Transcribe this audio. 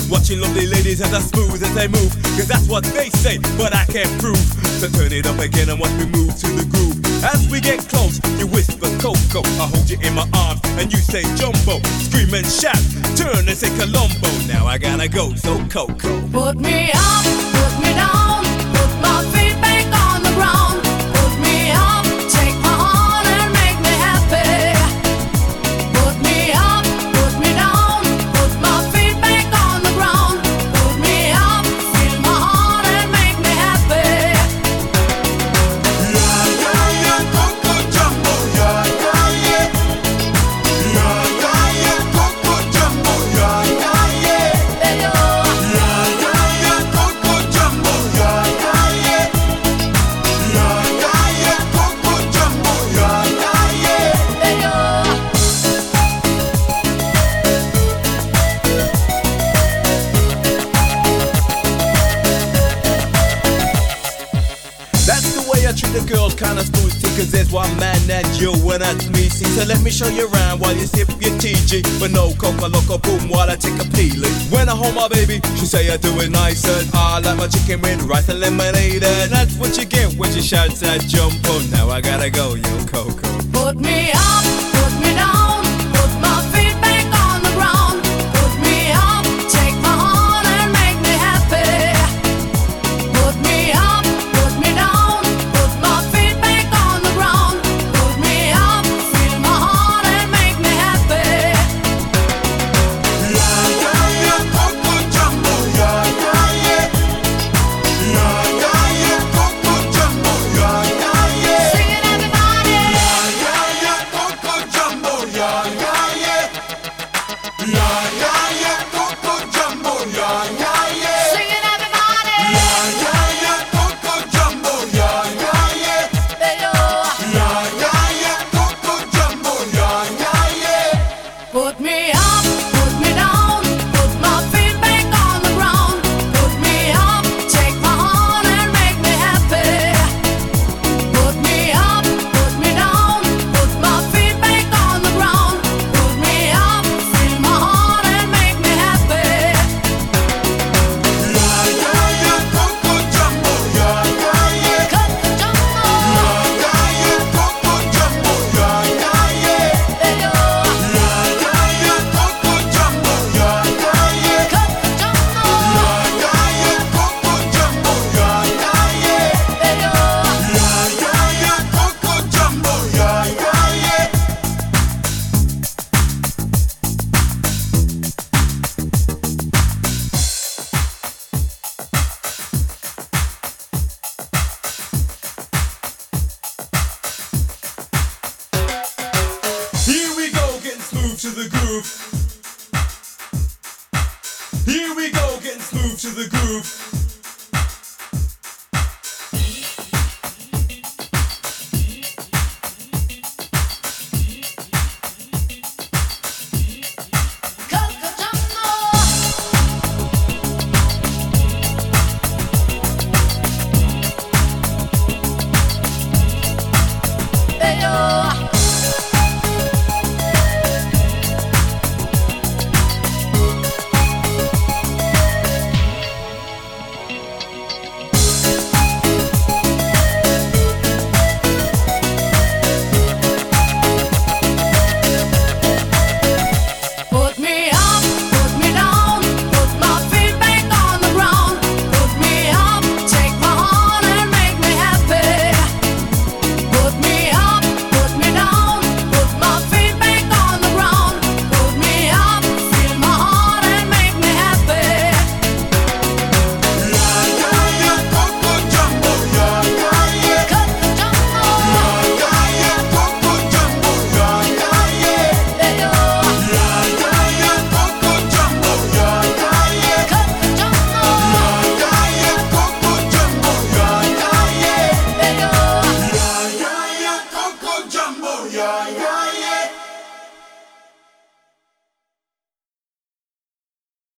Watching lovely ladies as smooth as they move, cause that's what they say, but I can't prove. So turn it up again and watch me move to the groove. As we get close, you whisper Coco, I hold you in my arms and you say Jumbo. Scream and shout, turn and say Colombo. Now I gotta go, so Coco. Put me up, put me down, put my feet back on the ground. Put me up, take my heart and make me happy. Put me up, put me down, put my feet back on the ground. Put me up, fill my heart and make me happy. Yeah, yeah, yeah, Coco Jumbo, yeah, yeah, yeah. Yeah, yeah, yeah, Coco Jumbo, yeah, yeah, yeah. Hey, yo. Yeah, yeah, yeah, Coco Jumbo, yeah, yeah, yeah. Yeah, yeah, yeah, Coco Jumbo, yeah, yeah, yeah. Hey, yo. That's the way I treat the girls, kinda smooth, cause there's one man and you, and that's me. See, so let me show you around while you sip your TG. But no Coca Loco Boom while I take a peeling. When I hold my baby, she say I do it nice, and I like my chicken with rice and lemonade. And that's what you get when she shouts that Jumbo. Now I gotta go, yo Coco. Put me up, put me down, put my feet back on the ground. Put me up, take my heart and make me happy. Put me up, put me down, put my feet back on the ground. Put me up, fill my heart and make me happy. Yeah, yeah, yeah, Coco Jumbo, yeah, yeah, yeah. Yeah, yeah, yeah, Coco Jumbo, yeah, yeah, yeah. Sing it, everybody. Yeah, yeah, yeah, Coco Jumbo, yeah, yeah, yeah. Yeah, yeah, yeah, Coco Jumbo, yeah, yeah, yeah. Sing it, everybody. Yeah, yeah, yeah, Coco Jumbo, yeah, yeah, yeah. Hey, yo. Yeah, yeah, yeah, Coco Jumbo, yeah, yeah, yeah. Put me up, put me down, put my feet back on the ground. Put me up, take my heart and make me happy. Put me up, put me down, put my feet back on the ground. Put me up, fill my heart and make me happy. Yeah, yeah, yeah, Coco Jumbo, yeah, yeah, yeah. Coco Jumbo, Yeah, yeah, yeah, Coco Jumbo, yeah, yeah, yeah. hey, yo. Yeah, yeah, yeah, Coco Jumbo, yeah, yeah, yeah. Coco Jumbo, Yeah, yeah, yeah, Coco Jumbo, yeah, yeah, yeah. hey, yo. Yeah, yeah, yeah, Coco Jumbo, yeah, yeah, yeah. Here we go, getting smooth to the groove. Here we go, getting smooth to the groove.